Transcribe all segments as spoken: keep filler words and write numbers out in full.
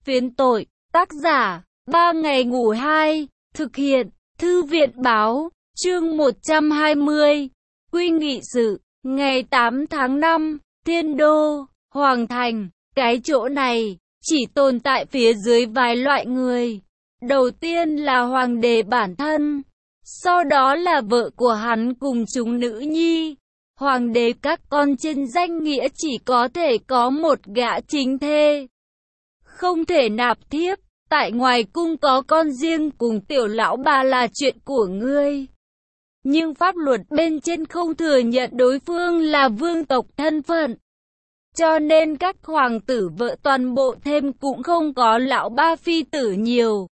Phiến tội, tác giả, ba ngày ngủ hai, thực hiện, Thư viện Báo, chương một trăm hai mươi, Quy nghị sự, ngày tám tháng năm, Thiên Đô, Hoàng Thành, cái chỗ này, chỉ tồn tại phía dưới vài loại người. Đầu tiên là hoàng đế bản thân, sau đó là vợ của hắn cùng chúng nữ nhi. Hoàng đế các con trên danh nghĩa chỉ có thể có một gã chính thê, không thể nạp thiếp. Tại ngoài cung có con riêng cùng tiểu lão bà là chuyện của ngươi. Nhưng pháp luật bên trên không thừa nhận đối phương là vương tộc thân phận. Cho nên các hoàng tử vợ toàn bộ thêm cũng không có lão ba phi tử nhiều.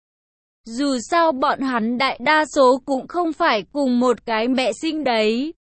Dù sao bọn hắn đại đa số cũng không phải cùng một cái mẹ sinh đấy.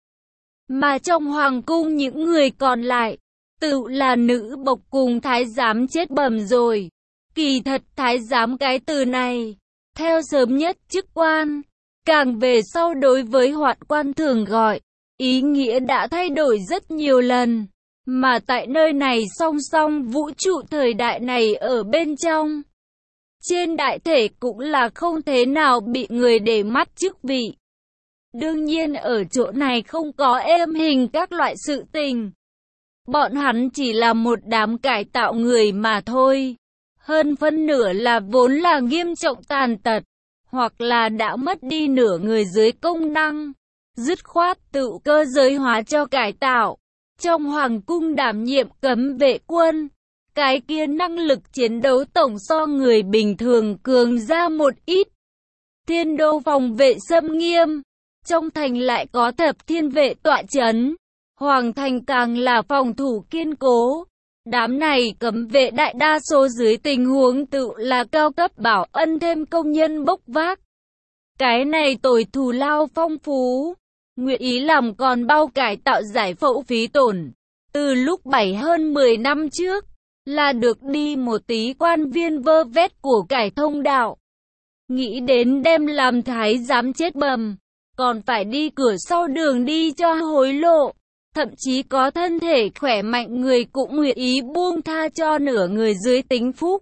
Mà trong hoàng cung những người còn lại, tự là nữ bộc cùng thái giám chết bầm rồi. Kỳ thật thái giám cái từ này, theo sớm nhất chức quan, càng về sau đối với hoạn quan thường gọi, ý nghĩa đã thay đổi rất nhiều lần. Mà tại nơi này song song vũ trụ thời đại này ở bên trong, trên đại thể cũng là không thế nào bị người để mắt chức vị. Đương nhiên ở chỗ này không có êm hình các loại sự tình. Bọn hắn chỉ là một đám cải tạo người mà thôi. Hơn phân nửa là vốn là nghiêm trọng tàn tật, hoặc là đã mất đi nửa người dưới công năng, dứt khoát tự cơ giới hóa cho cải tạo. Trong hoàng cung đảm nhiệm cấm vệ quân, cái kia năng lực chiến đấu tổng so người bình thường cường ra một ít. Thiên Đô phòng vệ xâm nghiêm, trong thành lại có thập thiên vệ tọa chấn, hoàng thành càng là phòng thủ kiên cố. Đám này cấm vệ đại đa số dưới tình huống tự là cao cấp bảo ân thêm công nhân bốc vác. Cái này tội thù lao phong phú, nguyện ý làm còn bao cải tạo giải phẫu phí tổn. Từ lúc bảy hơn mười năm trước, là được đi một tí quan viên vơ vét của cải thông đạo. Nghĩ đến đem làm thái giám chết bầm, còn phải đi cửa sau đường đi cho hối lộ. Thậm chí có thân thể khỏe mạnh người cũng nguyện ý buông tha cho nửa người dưới tính phúc,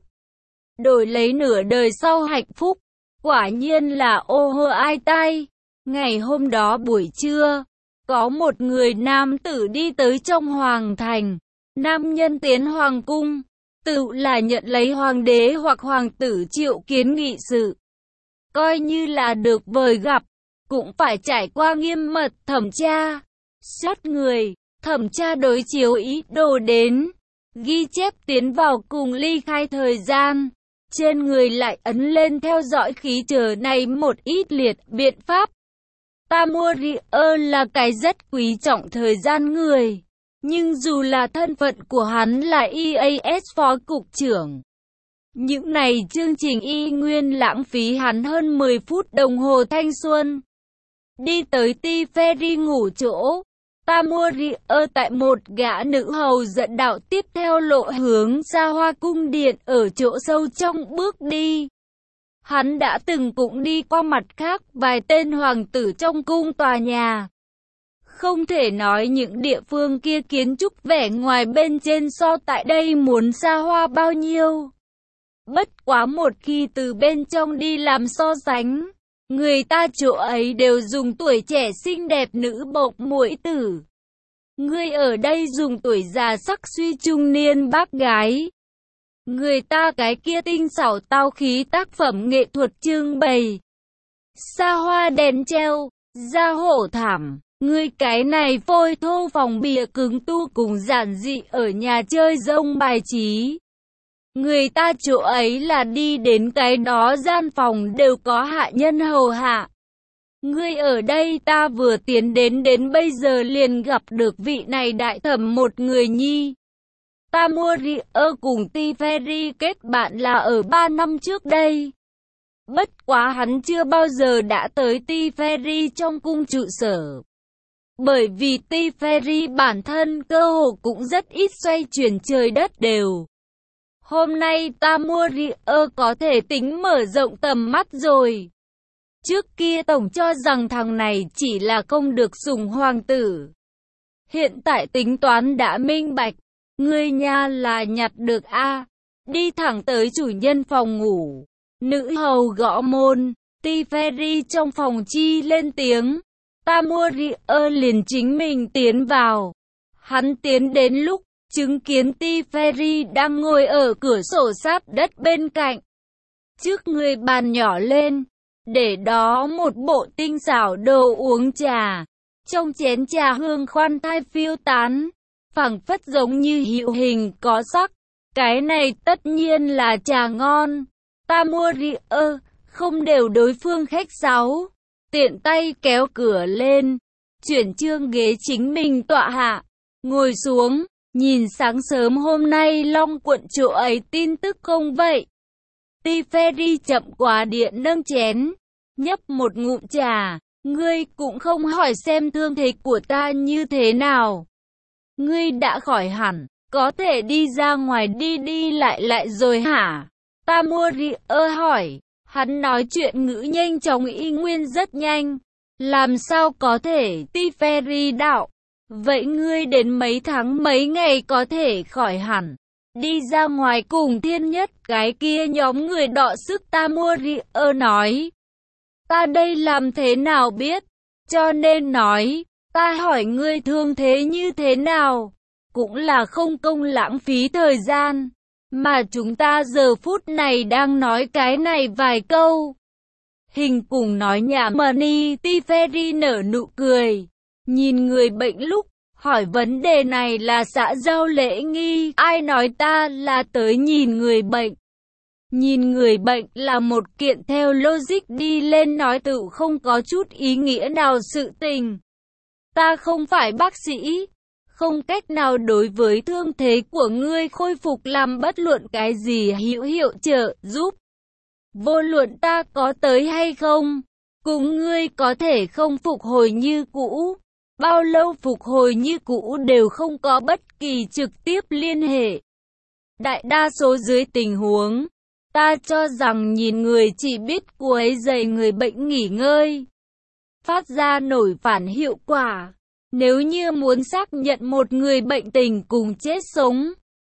đổi lấy nửa đời sau hạnh phúc. Quả nhiên là ô hô ai tai. Ngày hôm đó buổi trưa, có một người nam tử đi tới trong hoàng thành. Nam nhân tiến hoàng cung, tự là nhận lấy hoàng đế hoặc hoàng tử triệu kiến nghị sự. Coi như là được vời gặp, cũng phải trải qua nghiêm mật thẩm tra. Sát người, thẩm tra đối chiếu ý đồ đến, ghi chép tiến vào cùng ly khai thời gian. Trên người lại ấn lên theo dõi khí chờ này một ít liệt biện pháp. Tamurier là cái rất quý trọng thời gian người. Nhưng dù là thân phận của hắn là e a ét phó cục trưởng, những này chương trình y nguyên lãng phí hắn hơn mười phút đồng hồ thanh xuân. Đi tới Ti Ferry ngủ chỗ, Tamurier tại một gã nữ hầu dẫn đạo tiếp theo lộ hướng ra hoa cung điện ở chỗ sâu trong bước đi. Hắn đã từng cũng đi qua mặt khác vài tên hoàng tử trong cung tòa nhà. Không thể nói những địa phương kia kiến trúc vẻ ngoài bên trên so tại đây muốn xa hoa bao nhiêu. Bất quá một khi từ bên trong đi làm so sánh, người ta chỗ ấy đều dùng tuổi trẻ xinh đẹp nữ bộc muội tử. Người ở đây dùng tuổi già sắc suy trung niên bác gái. Người ta cái kia tinh xảo tao khí tác phẩm nghệ thuật trưng bày. Xa hoa đèn treo, da hổ thảm. Người cái này phôi thô phòng bìa cứng tu cùng giản dị ở nhà chơi rông bài trí. Người ta chỗ ấy là đi đến cái đó gian phòng đều có hạ nhân hầu hạ. Ngươi ở đây ta vừa tiến đến đến bây giờ liền gặp được vị này đại thẩm một người nhi. Tamurier cùng Ti Ferry kết bạn là ở ba năm trước đây. Bất quá hắn chưa bao giờ đã tới Ti Ferry trong cung trụ sở. Bởi vì Ti Ferry bản thân cơ hồ cũng rất ít xoay chuyển trời đất đều. Hôm nay Tamurier có thể tính mở rộng tầm mắt rồi. Trước kia tổng cho rằng thằng này chỉ là không được sủng hoàng tử. Hiện tại tính toán đã minh bạch, ngươi nha là nhặt được a. đi thẳng tới chủ nhân phòng ngủ. Nữ hầu gõ môn, Teferi trong phòng chi lên tiếng. Tamurier liền chính mình tiến vào. Hắn tiến đến lúc chứng kiến Teferi đang ngồi ở cửa sổ sát đất bên cạnh. Trước người bàn nhỏ lên, để đó một bộ tinh xảo đồ uống trà. Trong chén trà hương khoan thai phiêu tán, phảng phất giống như hữu hình có sắc. Cái này tất nhiên là trà ngon. Tamurier không đều đối phương khách sáo, tiện tay kéo cửa lên, chuyển chương ghế chính mình tọa hạ, ngồi xuống, nhìn sáng sớm hôm nay Long quận chỗ ấy tin tức không vậy. Teferi chậm qua điện nâng chén, nhấp một ngụm trà. Ngươi cũng không hỏi xem thương thế của ta như thế nào. Ngươi đã khỏi hẳn, có thể đi ra ngoài đi đi lại lại rồi hả? Tamurier hỏi. Hắn nói chuyện ngữ nhanh chóng y nguyên rất nhanh. Làm sao có thể? Teferi đạo. Vậy ngươi đến mấy tháng mấy ngày có thể khỏi hẳn? Đi ra ngoài cùng thiên nhất cái kia nhóm người đọ sức. Tamurier nói. Ta đây làm thế nào biết? Cho nên nói, ta hỏi ngươi thương thế như thế nào? Cũng là không công lãng phí thời gian. Mà chúng ta giờ phút này đang nói cái này vài câu. Hình cùng nói nhảm Mani. Teferi nở nụ cười. Nhìn người bệnh lúc, hỏi vấn đề này là xã giao lễ nghi. Ai nói ta là tới nhìn người bệnh? Nhìn người bệnh là một kiện theo logic đi lên nói tự không có chút ý nghĩa nào sự tình. Ta không phải bác sĩ, không cách nào đối với thương thế của ngươi khôi phục làm bất luận cái gì hữu hiệu trợ giúp. Vô luận ta có tới hay không, cùng ngươi có thể không phục hồi như cũ. Bao lâu phục hồi như cũ đều không có bất kỳ trực tiếp liên hệ. Đại đa số dưới tình huống, ta cho rằng nhìn người chỉ biết quấy rầy người bệnh nghỉ ngơi, phát ra nổi phản hiệu quả. Nếu như muốn xác nhận một người bệnh tình cùng chết sống,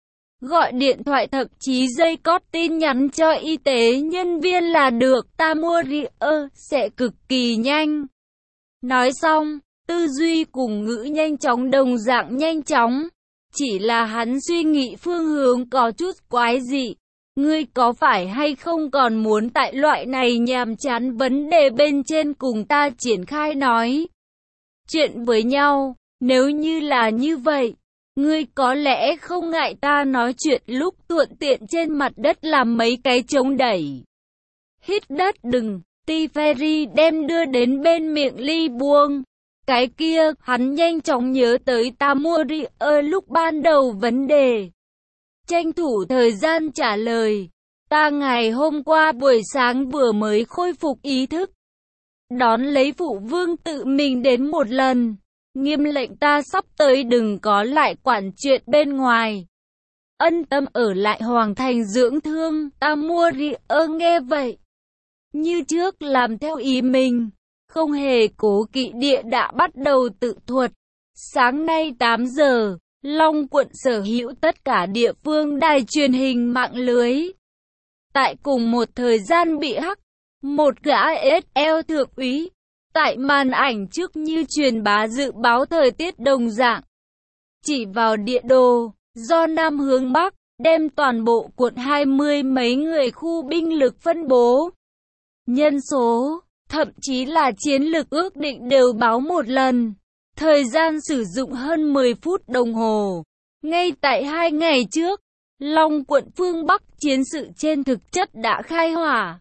gọi điện thoại thậm chí dây cót tin nhắn cho y tế nhân viên là được. Tamurier sẽ cực kỳ nhanh. Nói xong, tư duy cùng ngữ nhanh chóng đồng dạng nhanh chóng. Chỉ là hắn suy nghĩ phương hướng có chút quái dị. Ngươi có phải hay không còn muốn tại loại này nhàm chán vấn đề bên trên cùng ta triển khai nói chuyện với nhau? Nếu như là như vậy, ngươi có lẽ không ngại ta nói chuyện lúc thuận tiện trên mặt đất làm mấy cái chống đẩy. Hít đất đừng. Teferi đem đưa đến bên miệng ly buông. Cái kia, hắn nhanh chóng nhớ tới Tamurier lúc ban đầu vấn đề. Tranh thủ thời gian trả lời. Ta ngày hôm qua buổi sáng vừa mới khôi phục ý thức. Đón lấy phụ vương tự mình đến một lần. Nghiêm lệnh ta sắp tới đừng có lại quản chuyện bên ngoài. Ân tâm ở lại hoàng thành dưỡng thương. Tamurier nghe vậy, như trước làm theo ý mình, không hề cố kỵ địa đã bắt đầu tự thuật. Sáng nay tám giờ, Long quận sở hữu tất cả địa phương đài truyền hình mạng lưới. Tại cùng một thời gian bị hack, một gã ét lờ thượng úy, tại màn ảnh trước như truyền bá dự báo thời tiết đồng dạng. Chỉ vào địa đồ, do Nam hướng Bắc, đem toàn bộ quận hai mươi mấy người khu binh lực phân bố. Nhân số, thậm chí là chiến lược ước định đều báo một lần. Thời gian sử dụng hơn mười phút đồng hồ. Ngay tại hai ngày trước, Long quận phương Bắc chiến sự trên thực chất đã khai hỏa.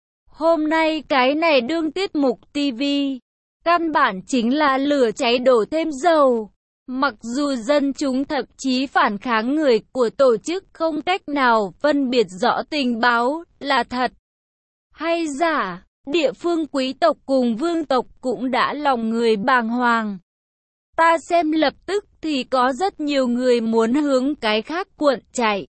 Hôm nay cái này đương tiết mục ti vi, căn bản chính là lửa cháy đổ thêm dầu. Mặc dù dân chúng thậm chí phản kháng người của tổ chức không cách nào phân biệt rõ tình báo là thật hay giả, địa phương quý tộc cùng vương tộc cũng đã lòng người bàng hoàng. Ta xem lập tức thì có rất nhiều người muốn hướng cái khác quận chạy.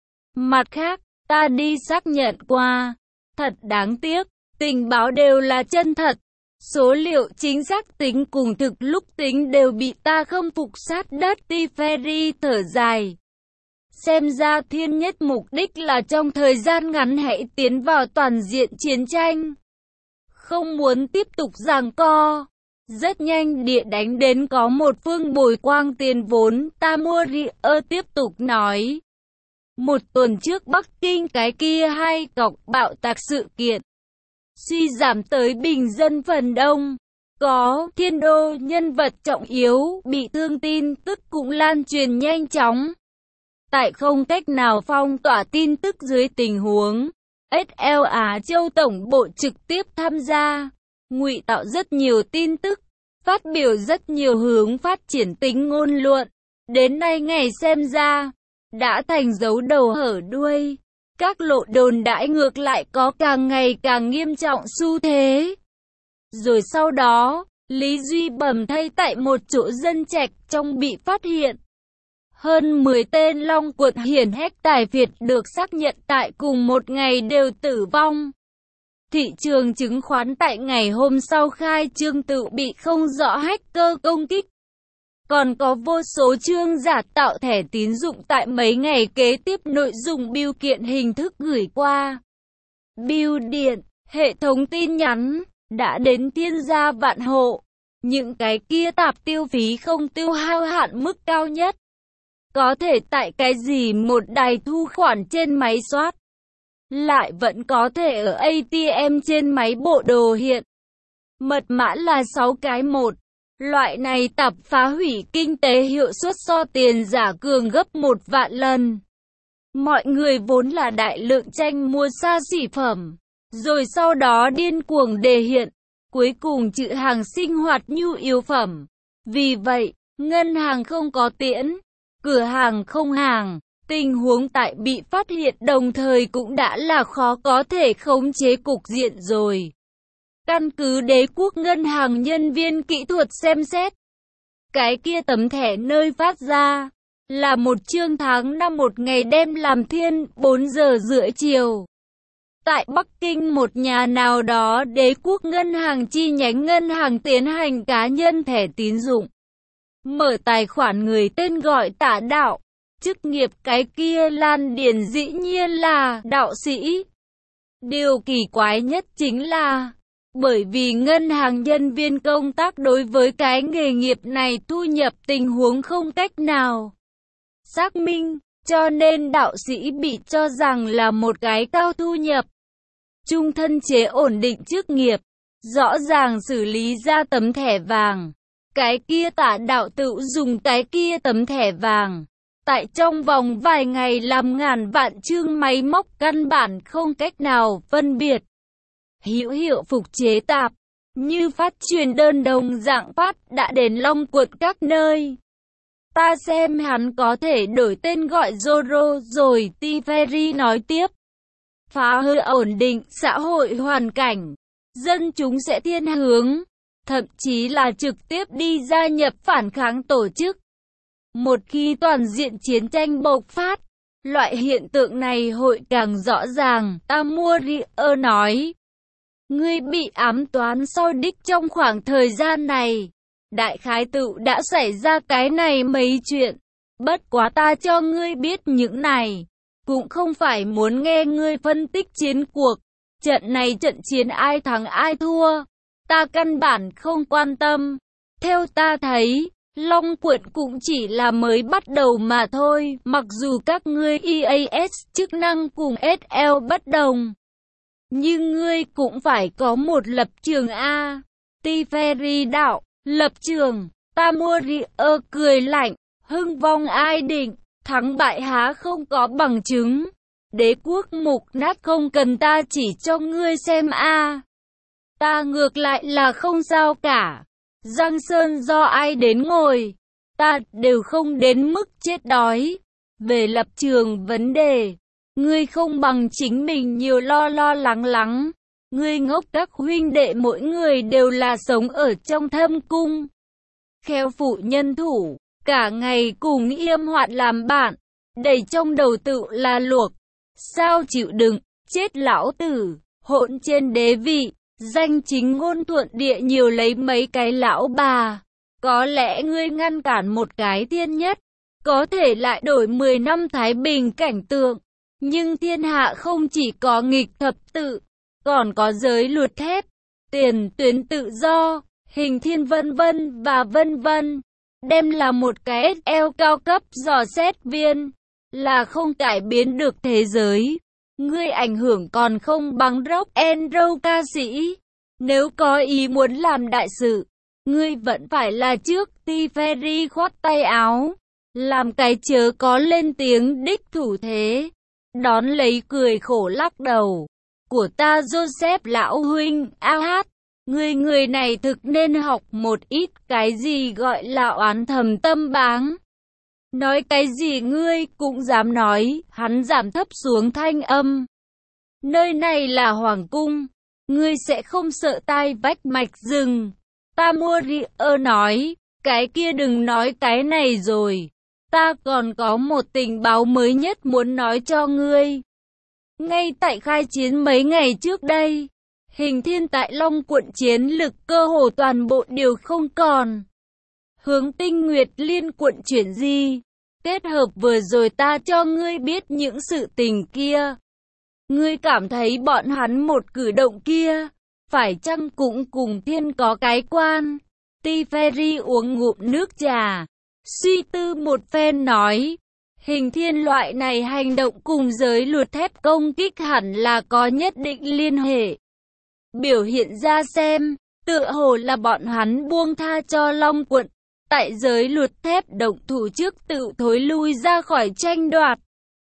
Mặt khác, ta đi xác nhận qua, thật đáng tiếc, tình báo đều là chân thật. Số liệu chính xác tính cùng thực lúc tính đều bị ta không phục sát đất. Teferi thở dài. Xem ra thiên nhất mục đích là trong thời gian ngắn hãy tiến vào toàn diện chiến tranh. Không muốn tiếp tục giằng co. Rất nhanh địa đánh đến có một phương bồi quang tiền vốn, Tamurier tiếp tục nói. Một tuần trước Bắc Kinh cái kia hai cọc bạo tạc sự kiện. Suy giảm tới bình dân phần đông. Có thiên đô nhân vật trọng yếu bị thương, tin tức cũng lan truyền nhanh chóng. Tại không cách nào phong tỏa tin tức dưới tình huống, ét lờ Á Châu Tổng Bộ trực tiếp tham gia, ngụy tạo rất nhiều tin tức, phát biểu rất nhiều hướng phát triển tính ngôn luận. Đến nay ngày xem ra, đã thành dấu đầu hở đuôi. Các lộ đồn đãi ngược lại có càng ngày càng nghiêm trọng xu thế. Rồi sau đó, Lý Duy bầm thây tại một chỗ dân trạch trong bị phát hiện. Hơn mười tên Long Quật hiển hách tài Việt được xác nhận tại cùng một ngày đều tử vong. Thị trường chứng khoán tại ngày hôm sau khai trương tự bị không rõ hacker công kích. Còn có vô số chương giả tạo thẻ tín dụng tại mấy ngày kế tiếp nội dung bưu kiện hình thức gửi qua. Bưu điện, hệ thống tin nhắn, đã đến thiên gia vạn hộ. Những cái kia tạp tiêu phí không tiêu hao hạn mức cao nhất. Có thể tại cái gì một đài thu khoản trên máy soát. Lại vẫn có thể ở a tê em trên máy bộ đồ hiện. Mật mã là sáu cái một. Loại này tập phá hủy kinh tế hiệu suất so tiền giả cường gấp một vạn lần. Mọi người vốn là đại lượng tranh mua xa xỉ phẩm, rồi sau đó điên cuồng đề hiện, cuối cùng chữ hàng sinh hoạt nhu yếu phẩm. Vì vậy, ngân hàng không có tiễn, cửa hàng không hàng, tình huống tại bị phát hiện đồng thời cũng đã là khó có thể khống chế cục diện rồi. Căn cứ Đế quốc ngân hàng nhân viên kỹ thuật xem xét, cái kia tấm thẻ nơi phát ra là một chương tháng năm một ngày đêm làm thiên bốn giờ rưỡi chiều. Tại Bắc Kinh một nhà nào đó Đế quốc ngân hàng chi nhánh ngân hàng tiến hành cá nhân thẻ tín dụng. Mở tài khoản người tên gọi Tả Đạo, chức nghiệp cái kia Lan Điền dĩ nhiên là đạo sĩ. Điều kỳ quái nhất chính là, bởi vì ngân hàng nhân viên công tác đối với cái nghề nghiệp này thu nhập tình huống không cách nào xác minh, cho nên đạo sĩ bị cho rằng là một cái cao thu nhập, trung thân chế ổn định chức nghiệp, rõ ràng xử lý ra tấm thẻ vàng. Cái kia Tả Đạo tự dùng cái kia tấm thẻ vàng, tại trong vòng vài ngày làm ngàn vạn chương máy móc căn bản không cách nào phân biệt hữu hiệu phục chế tạp, như phát truyền đơn đồng dạng phát đã đến Long Quật các nơi. Ta xem hắn có thể đổi tên gọi Zorro rồi, Tiferi nói tiếp. Phá hư ổn định xã hội hoàn cảnh, dân chúng sẽ thiên hướng, thậm chí là trực tiếp đi gia nhập phản kháng tổ chức. Một khi toàn diện chiến tranh bộc phát, loại hiện tượng này hội càng rõ ràng, Tamurier nói. Ngươi bị ám toán sau đích trong khoảng thời gian này. Đại khái tự đã xảy ra cái này mấy chuyện. Bất quá ta cho ngươi biết những này. Cũng không phải muốn nghe ngươi phân tích chiến cuộc. Trận này trận chiến ai thắng ai thua. Ta căn bản không quan tâm. Theo ta thấy, Long Quận cũng chỉ là mới bắt đầu mà thôi. Mặc dù các ngươi e a ét chức năng cùng ét lờ bất đồng. Nhưng ngươi cũng phải có một lập trường A. Tiferi đạo, lập trường, Tamurier cười lạnh, hưng vong ai định, thắng bại há không có bằng chứng. Đế quốc mục nát không cần ta chỉ cho ngươi xem A. Ta ngược lại là không sao cả. Giang Sơn do ai đến ngồi, ta đều không đến mức chết đói. Về lập trường vấn đề, ngươi không bằng chính mình nhiều lo lo lắng lắng. Ngươi ngốc, các huynh đệ mỗi người đều là sống ở trong thâm cung. Kheo phụ nhân thủ, cả ngày cùng yêm hoạn làm bạn, đầy trong đầu tự là luộc. Sao chịu đựng, chết lão tử, hỗn trên đế vị, danh chính ngôn thuận địa nhiều lấy mấy cái lão bà. Có lẽ ngươi ngăn cản một cái thiên nhất, có thể lại đổi mười năm thái bình cảnh tượng. Nhưng thiên hạ không chỉ có nghịch thập tự, còn có giới luật thép, tiền tuyến tự do, hình thiên vân vân và vân vân. Đem là một cái ét lờ cao cấp dò xét viên, là không cải biến được thế giới. Ngươi ảnh hưởng còn không bằng rock and roll ca sĩ. Nếu có ý muốn làm đại sự, ngươi vẫn phải là trước T. Ferry khoát tay áo, làm cái chớ có lên tiếng đích thủ thế. Đón lấy cười khổ lắc đầu. Của ta Joseph lão huynh, a hát, người người này thực nên học một ít cái gì gọi là oán thầm tâm báng. Nói cái gì ngươi cũng dám nói, hắn giảm thấp xuống thanh âm. Nơi này là hoàng cung, ngươi sẽ không sợ tai vách mạch rừng. Tamurier nói, cái kia đừng nói cái này rồi. Ta còn có một tình báo mới nhất muốn nói cho ngươi. Ngay tại khai chiến mấy ngày trước đây, hình thiên tại Long quận chiến lực cơ hồ toàn bộ đều không còn. Hướng Tinh Nguyệt Liên quận chuyển di, kết hợp vừa rồi ta cho ngươi biết những sự tình kia. Ngươi cảm thấy bọn hắn một cử động kia, phải chăng cũng cùng thiên có cái quan? T. Ferry uống ngụm nước trà, suy tư một phen nói, hình thiên loại này hành động cùng giới luật thép công kích hẳn là có nhất định liên hệ. Biểu hiện ra xem, tựa hồ là bọn hắn buông tha cho Long quận, tại giới luật thép động thủ trước tự thối lui ra khỏi tranh đoạt.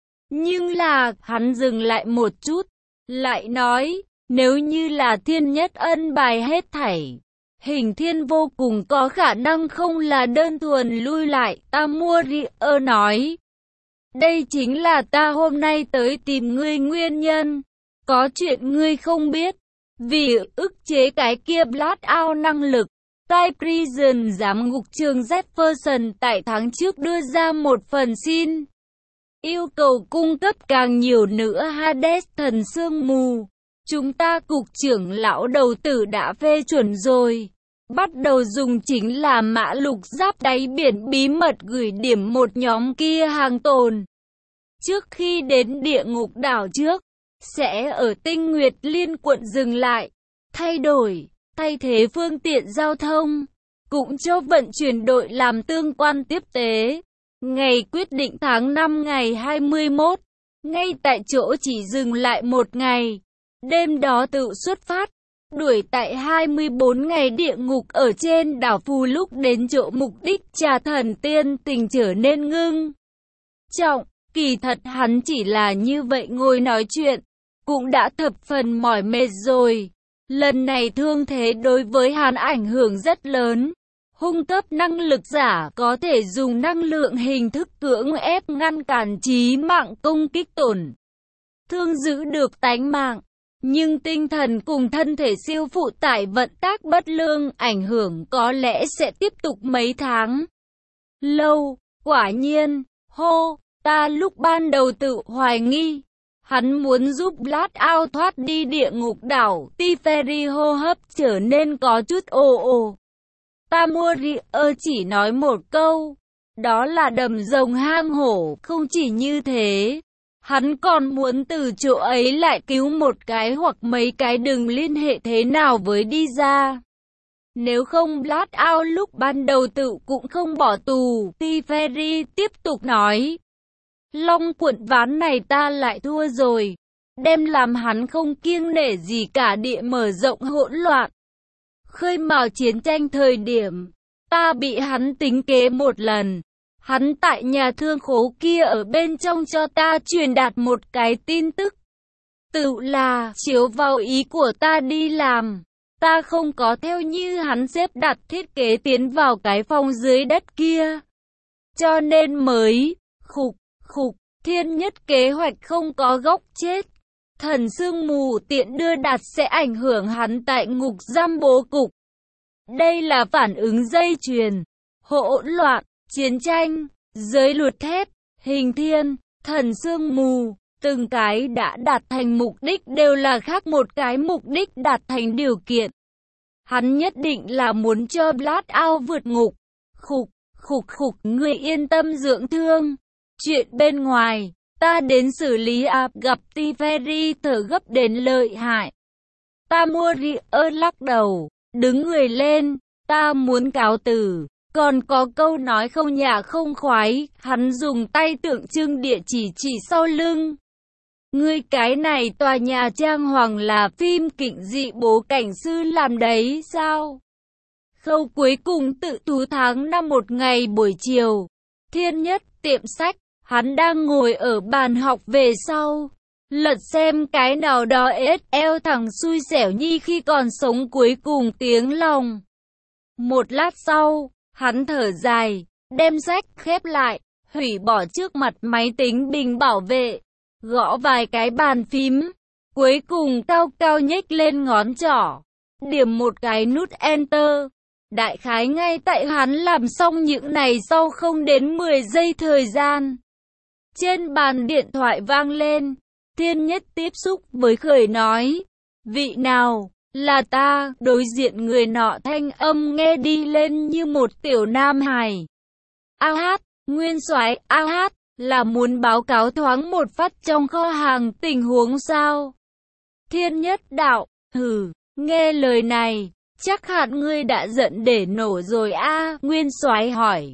Nhưng là, hắn dừng lại một chút, lại nói, nếu như là thiên nhất ân bài hết thảy, hình thiên vô cùng có khả năng không là đơn thuần lui lại. Tamurier nói, đây chính là ta hôm nay tới tìm ngươi nguyên nhân. Có chuyện ngươi không biết, vì ức chế cái kia Blackout năng lực, Time Prison giám ngục trường Jefferson tại tháng trước đưa ra một phần xin yêu cầu cung cấp càng nhiều nữa Hades thần sương mù. Chúng ta cục trưởng lão đầu tử đã phê chuẩn rồi. Bắt đầu dùng chính là mã lục giáp đáy biển bí mật gửi điểm một nhóm kia hàng tồn. Trước khi đến địa ngục đảo trước, sẽ ở Tinh Nguyệt Liên quận dừng lại, thay đổi, thay thế phương tiện giao thông, cũng cho vận chuyển đội làm tương quan tiếp tế. Ngày quyết định tháng năm ngày hai mươi mốt, ngay tại chỗ chỉ dừng lại một ngày. Đêm đó tự xuất phát, đuổi tại hai mươi bốn ngày địa ngục ở trên đảo Phù lúc đến chỗ mục đích trà thần tiên tình trở nên ngưng trọng. Kỳ thật hắn chỉ là như vậy ngồi nói chuyện, cũng đã thập phần mỏi mệt rồi. Lần này thương thế đối với hắn ảnh hưởng rất lớn. Hung cấp năng lực giả có thể dùng năng lượng hình thức cưỡng ép ngăn cản chí mạng công kích tổn thương giữ được tánh mạng. Nhưng tinh thần cùng thân thể siêu phụ tải vận tác bất lương ảnh hưởng có lẽ sẽ tiếp tục mấy tháng lâu. Quả nhiên, hô, ta lúc ban đầu tự hoài nghi, hắn muốn giúp Blackout thoát đi địa ngục đảo. T. Ferry hô hấp trở nên có chút ồ ồ. Tamurier chỉ nói một câu, đó là đầm rồng hang hổ. Không chỉ như thế, hắn còn muốn từ chỗ ấy lại cứu một cái hoặc mấy cái đừng liên hệ thế nào với đi ra. Nếu không Blackout lúc ban đầu tự cũng không bỏ tù. T. Ferry tiếp tục nói, Long quận ván này ta lại thua rồi, đem làm hắn không kiêng nể gì cả địa mở rộng hỗn loạn. Khơi mào chiến tranh thời điểm, ta bị hắn tính kế một lần. Hắn tại nhà thương khố kia ở bên trong cho ta truyền đạt một cái tin tức. Tự là chiếu vào ý của ta đi làm. Ta không có theo như hắn xếp đặt thiết kế tiến vào cái phòng dưới đất kia. Cho nên mới, khục, khục, thiên nhất kế hoạch không có góc chết. Thần sương mù tiện đưa đạt sẽ ảnh hưởng hắn tại ngục giam bố cục. Đây là phản ứng dây chuyền, hỗn loạn, chiến tranh, giới luật thép, hình thiên, thần sương mù, từng cái đã đạt thành mục đích đều là khác một cái mục đích đạt thành điều kiện. Hắn nhất định là muốn cho Blackout vượt ngục, khục, Khục khục, ngươi yên tâm dưỡng thương. Chuyện bên ngoài, ta đến xử lý à, gặp Tiferi thở gấp đến lợi hại. Tamurier lắc đầu, đứng người lên, ta muốn cáo từ. Còn có câu nói không nhả không khoái, hắn dùng tay tượng trưng địa chỉ chỉ sau lưng. Ngươi cái này tòa nhà trang hoàng là phim kịch dị bố cảnh sư làm đấy sao? Khâu cuối cùng tự thú tháng năm một ngày buổi chiều. Thiên Nhất tiệm sách, hắn đang ngồi ở bàn học về sau. Lật xem cái nào đó ét eo thằng xui xẻo nhi khi còn sống cuối cùng tiếng lòng. Một lát sau, hắn thở dài, đem sách khép lại, hủy bỏ trước mặt máy tính bình bảo vệ, gõ vài cái bàn phím, cuối cùng cao cao nhếch lên ngón trỏ, điểm một cái nút Enter. Đại khái ngay tại hắn làm xong những này sau không đến mười giây thời gian. Trên bàn điện thoại vang lên, Thiên Nhất tiếp xúc với Khởi nói, vị nào? Là ta. Đối diện người nọ thanh âm nghe đi lên như một tiểu nam hài. A hát, Nguyên soái, A hát, là muốn báo cáo thoáng một phát trong kho hàng tình huống sao? Thiên Nhất đạo, hừ, nghe lời này, chắc hẳn ngươi đã giận để nổ rồi a. Nguyên soái hỏi.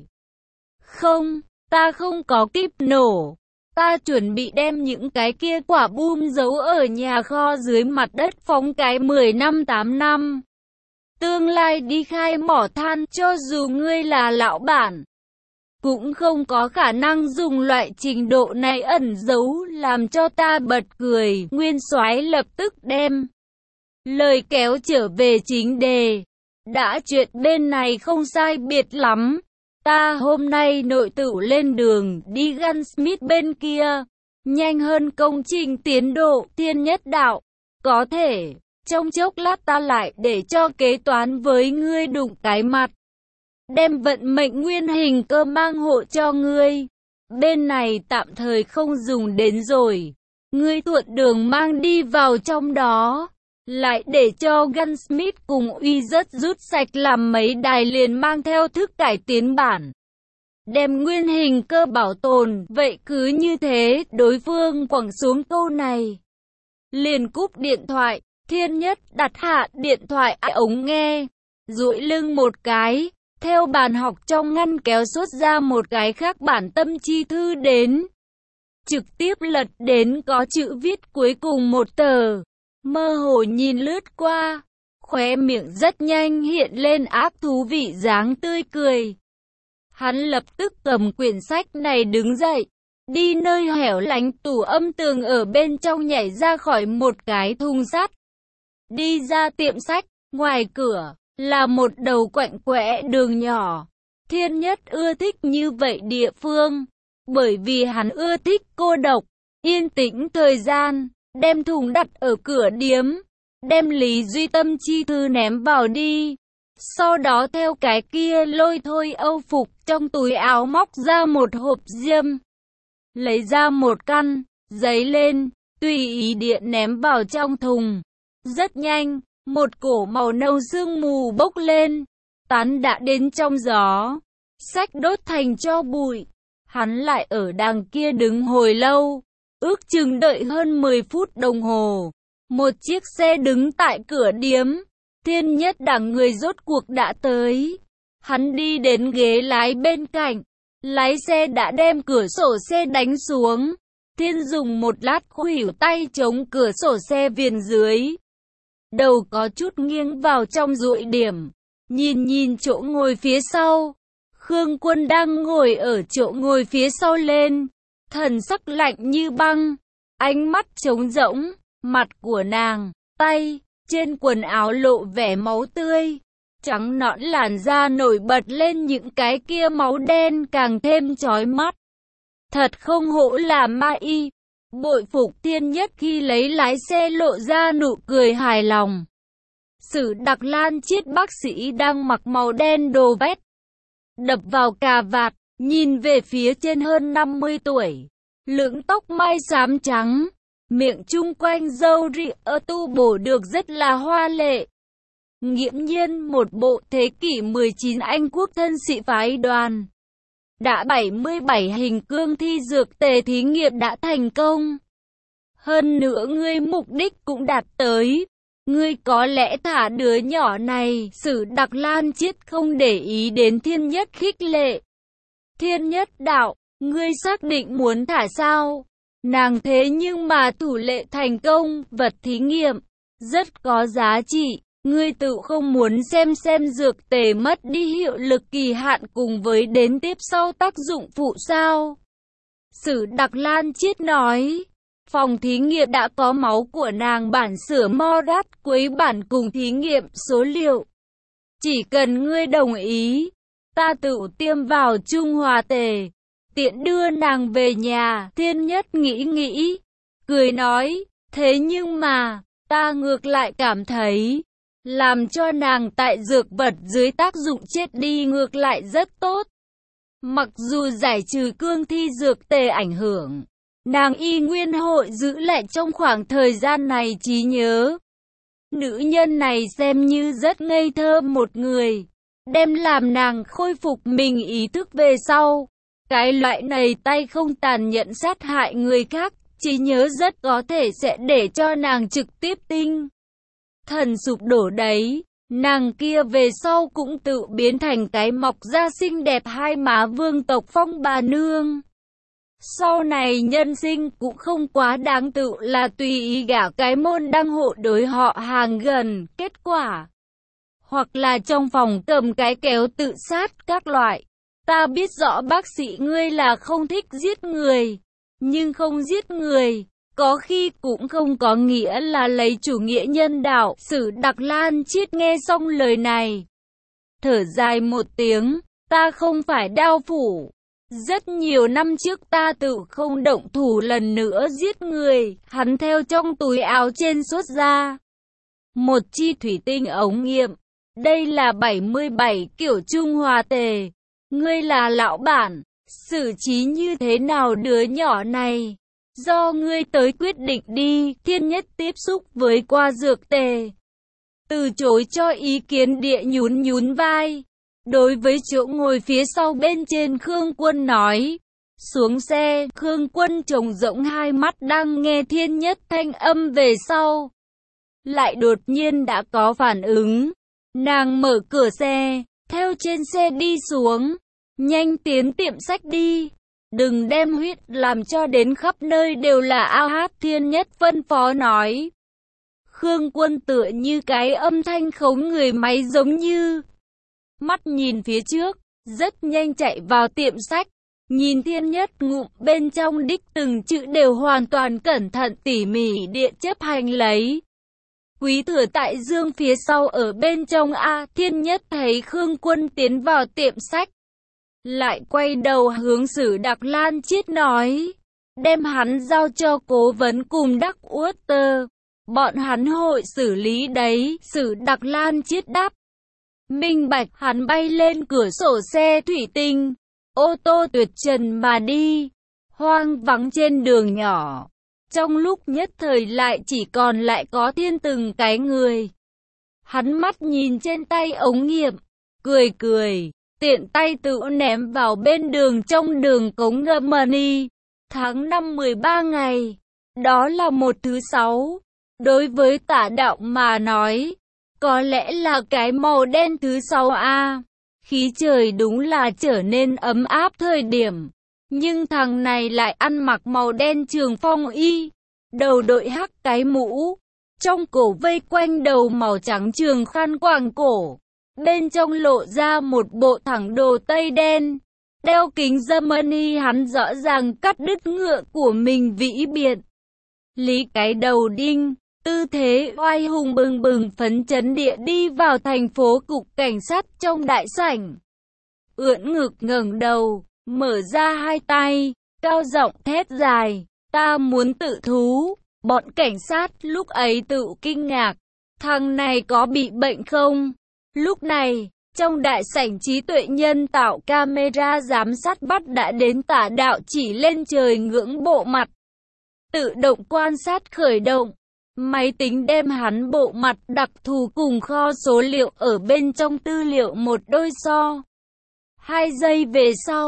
Không, ta không có kíp nổ. Ta chuẩn bị đem những cái kia quả bom giấu ở nhà kho dưới mặt đất phóng cái mười năm tám năm. Tương lai đi khai mỏ than, cho dù ngươi là lão bản, cũng không có khả năng dùng loại trình độ này ẩn giấu, làm cho ta bật cười. Nguyên soái lập tức đem lời kéo trở về chính đề. Đã chuyện bên này không sai biệt lắm. Ta hôm nay nội tử lên đường đi Gunsmith bên kia. Nhanh hơn công trình tiến độ. Thiên Nhất đạo. Có thể, trong chốc lát ta lại để cho kế toán với ngươi đụng cái mặt. Đem vận mệnh nguyên hình cơ mang hộ cho ngươi. Bên này tạm thời không dùng đến rồi. Ngươi thuận đường mang đi vào trong đó. Lại để cho Gunsmith cùng uy rất rút sạch làm mấy đài liền mang theo thức cải tiến bản. Đem nguyên hình cơ bảo tồn, vậy cứ như thế, đối phương quẳng xuống câu này. Liền cúp điện thoại, Thiên Nhất đặt hạ điện thoại ống nghe, duỗi lưng một cái, theo bàn học trong ngăn kéo xuất ra một cái khác bản tâm chi thư đến. Trực tiếp lật đến có chữ viết cuối cùng một tờ. Mơ hồ nhìn lướt qua, khóe miệng rất nhanh hiện lên ác thú vị dáng tươi cười. Hắn lập tức cầm quyển sách này đứng dậy, đi nơi hẻo lánh tủ âm tường ở bên trong nhảy ra khỏi một cái thùng sắt. Đi ra tiệm sách, ngoài cửa là một đầu quạnh quẽ đường nhỏ. Thiên Nhất ưa thích như vậy địa phương, bởi vì hắn ưa thích cô độc, yên tĩnh thời gian. Đem thùng đặt ở cửa điếm, đem Lý Duy Tâm chi thư ném vào đi. Sau đó theo cái kia lôi thôi âu phục trong túi áo móc ra một hộp diêm. Lấy ra một căn, giấy lên, tùy ý điện ném vào trong thùng. Rất nhanh, một cổ màu nâu sương mù bốc lên, tán đã đến trong gió. Sách đốt thành tro bụi, hắn lại ở đằng kia đứng hồi lâu. Ước chừng đợi hơn mười phút đồng hồ, một chiếc xe đứng tại cửa điếm. Thiên Nhất đẳng người rốt cuộc đã tới. Hắn đi đến ghế lái bên cạnh, lái xe đã đem cửa sổ xe đánh xuống. Thiên dùng một lát khuỷu tay chống cửa sổ xe viền dưới. Đầu có chút nghiêng vào trong dụi điểm, nhìn nhìn chỗ ngồi phía sau. Khương Quân đang ngồi ở chỗ ngồi phía sau lên. Thần sắc lạnh như băng, ánh mắt trống rỗng, mặt của nàng, tay, trên quần áo lộ vẻ máu tươi, trắng nõn làn da nổi bật lên những cái kia máu đen càng thêm chói mắt. Thật không hổ là ma y, bội phục Thiên Nhất khi lấy lái xe lộ ra nụ cười hài lòng. Sử Đặc Lan Chiết bác sĩ đang mặc màu đen đồ vét, đập vào cà vạt. Nhìn về phía trên hơn năm mươi tuổi, lưỡng tóc mai xám trắng, miệng chung quanh râu ria tu bổ được rất là hoa lệ. Nghiễm nhiên một bộ thế kỷ mười chín Anh quốc thân sĩ phái đoàn. Đã bảy mươi bảy hình cương thi dược tề thí nghiệm đã thành công. Hơn nữa ngươi mục đích cũng đạt tới. Ngươi có lẽ thả đứa nhỏ này. Sử Đặc Lan Chiết không để ý đến Thiên Nhất khích lệ. Thiên Nhất đạo, ngươi xác định muốn thả sao? Nàng thế nhưng mà thủ lệ thành công, vật thí nghiệm, rất có giá trị. Ngươi tự không muốn xem xem dược tề mất đi hiệu lực kỳ hạn cùng với đến tiếp sau tác dụng phụ sao? Sử Đặc Lan Chiết nói. Phòng thí nghiệm đã có máu của nàng bản sửa Morat cuối bản cùng thí nghiệm số liệu. Chỉ cần ngươi đồng ý, ta tự tiêm vào Trung Hòa tề, tiện đưa nàng về nhà. Thiên Nhất nghĩ nghĩ, cười nói, thế nhưng mà, ta ngược lại cảm thấy, làm cho nàng tại dược vật dưới tác dụng chết đi ngược lại rất tốt. Mặc dù giải trừ cương thi dược tề ảnh hưởng, nàng y nguyên hội giữ lại trong khoảng thời gian này trí nhớ. Nữ nhân này xem như rất ngây thơ một người, đem làm nàng khôi phục mình ý thức về sau. Cái loại này tay không tàn nhẫn sát hại người khác, trí nhớ rất có thể sẽ để cho nàng trực tiếp tinh thần sụp đổ đấy. Nàng kia về sau cũng tự biến thành cái mọc da xinh đẹp hai má vương tộc Phong bà nương. Sau này nhân sinh cũng không quá đáng tự là tùy ý gả cái môn đăng hộ đối họ hàng gần, kết quả hoặc là trong phòng cầm cái kéo tự sát các loại. Ta biết rõ bác sĩ ngươi là không thích giết người, nhưng không giết người, có khi cũng không có nghĩa là lấy chủ nghĩa nhân đạo. Sử Đặc Lan Chiết nghe xong lời này, thở dài một tiếng, ta không phải đao phủ. Rất nhiều năm trước ta tự không động thủ lần nữa giết người. Hắn theo trong túi áo trên xuất ra một chi thủy tinh ống nghiệm. Đây là bảy mươi bảy kiểu Trung Hòa tề. Ngươi là lão bản, xử trí như thế nào đứa nhỏ này? Do ngươi tới quyết định đi. Thiên Nhất tiếp xúc với qua dược tề, từ chối cho ý kiến địa nhún nhún vai. Đối với chỗ ngồi phía sau bên trên Khương Quân nói. Xuống xe, Khương Quân trông rỗng hai mắt đang nghe Thiên Nhất thanh âm về sau. Lại đột nhiên đã có phản ứng. Nàng mở cửa xe, theo trên xe đi xuống. Nhanh tiến tiệm sách đi. Đừng đem huyết làm cho đến khắp nơi đều là ao hát. Thiên Nhất phân phó nói. Khương Quân tựa như cái âm thanh khống người máy giống như. Mắt nhìn phía trước, rất nhanh chạy vào tiệm sách. Nhìn Thiên Nhất ngụm bên trong đích từng chữ đều hoàn toàn cẩn thận tỉ mỉ địa chấp hành lấy. Quý Thừa tại Dương phía sau ở bên trong A. Thiên Nhất thấy Khương Quân tiến vào tiệm sách, lại quay đầu hướng Sử Đặc Lan Chiết nói. Đem hắn giao cho cố vấn cùng Đắc Uất Tơ. Bọn hắn hội xử lý đấy. Sử Đặc Lan Chiết đáp. Minh bạch. Hắn bay lên cửa sổ xe thủy tinh. Ô tô tuyệt trần mà đi. Hoang vắng trên đường nhỏ. Trong lúc nhất thời lại chỉ còn lại có Thiên từng cái người. Hắn mắt nhìn trên tay ống nghiệm, cười cười, tiện tay tự ném vào bên đường trong đường cống Germany. Tháng năm mười ba ngày, đó là một thứ sáu. Đối với Tả Đạo mà nói, có lẽ là cái màu đen thứ sáu a. Khí trời đúng là trở nên ấm áp thời điểm. Nhưng thằng này lại ăn mặc màu đen trường phong y, đầu đội hắc cái mũ, trong cổ vây quanh đầu màu trắng trường khăn quàng cổ, bên trong lộ ra một bộ thẳng đồ tây đen, đeo kính Germany. Hắn rõ ràng cắt đứt ngựa của mình vĩ biệt, lý cái đầu đinh, tư thế oai hùng bừng bừng phấn chấn địa đi vào thành phố cục cảnh sát trong đại sảnh, ưỡn ngực ngẩng đầu, mở ra hai tay, cao giọng thét dài, ta muốn tự thú. Bọn cảnh sát lúc ấy tự kinh ngạc, thằng này có bị bệnh không? Lúc này, trong đại sảnh trí tuệ nhân tạo camera giám sát bắt đã đến. Tả Đạo chỉ lên trời ngưỡng bộ mặt, tự động quan sát khởi động. Máy tính đem hắn bộ mặt đặc thù cùng kho số liệu ở bên trong tư liệu một đôi so. Hai giây về sau,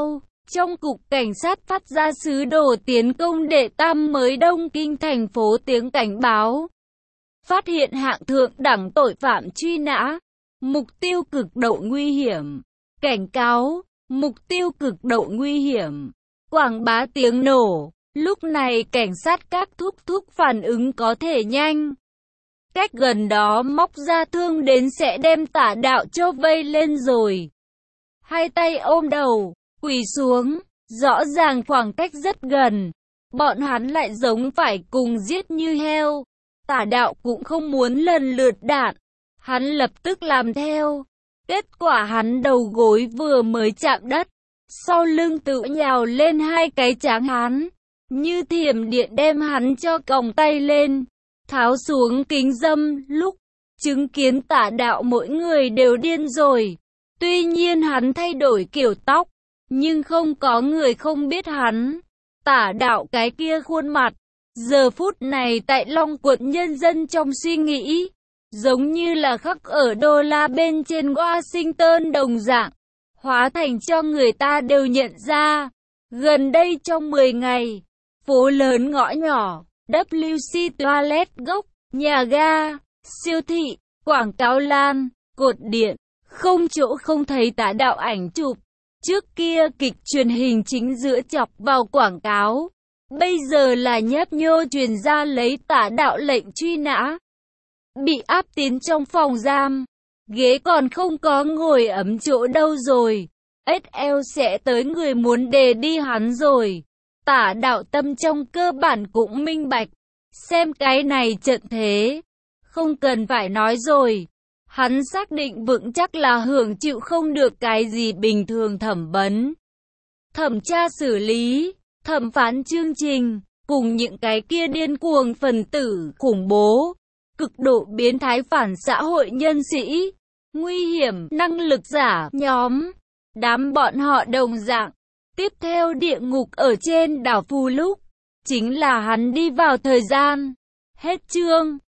trong cục cảnh sát phát ra sứ đồ tiến công đệ tam mới Đông Kinh thành phố tiếng cảnh báo. Phát hiện hạng thượng đẳng tội phạm truy nã. Mục tiêu cực độ nguy hiểm. Cảnh cáo. Mục tiêu cực độ nguy hiểm. Quảng bá tiếng nổ. Lúc này cảnh sát các thúc thúc phản ứng có thể nhanh. Cách gần đó móc ra thương đến sẽ đem Tả Đạo cho vây lên rồi. Hai tay ôm đầu, quỳ xuống, rõ ràng khoảng cách rất gần. Bọn hắn lại giống phải cùng giết như heo. Tả Đạo cũng không muốn lần lượt đạn. Hắn lập tức làm theo. Kết quả hắn đầu gối vừa mới chạm đất, sau lưng tự nhào lên hai cái tráng hắn. Như thiểm điện đem hắn cho còng tay lên, tháo xuống kính dâm. Lúc chứng kiến Tả Đạo mỗi người đều điên rồi. Tuy nhiên hắn thay đổi kiểu tóc, nhưng không có người không biết hắn. Tả Đạo cái kia khuôn mặt, giờ phút này tại Long quận nhân dân trong suy nghĩ, giống như là khắc ở đô la bên trên Washington đồng dạng, hóa thành cho người ta đều nhận ra. Gần đây trong mười ngày, phố lớn ngõ nhỏ, W C Toilet gốc, nhà ga, siêu thị, quảng cáo lan, cột điện, không chỗ không thấy Tả Đạo ảnh chụp. Trước kia kịch truyền hình chính giữa chọc vào quảng cáo, bây giờ là nhấp nhô truyền ra lấy Tả Đạo lệnh truy nã. Bị áp tiến trong phòng giam, ghế còn không có ngồi ấm chỗ đâu rồi. ét lờ sẽ tới người muốn đề đi hắn rồi. Tả Đạo tâm trong cơ bản cũng minh bạch. Xem cái này trận thế, không cần phải nói rồi. Hắn xác định vững chắc là hưởng chịu không được cái gì bình thường thẩm vấn, thẩm tra xử lý, thẩm phán chương trình, cùng những cái kia điên cuồng phần tử, khủng bố, cực độ biến thái phản xã hội nhân sĩ, nguy hiểm, năng lực giả, nhóm, đám bọn họ đồng dạng. Tiếp theo địa ngục ở trên đảo Phù Lúc, chính là hắn đi vào thời gian. Hết chương.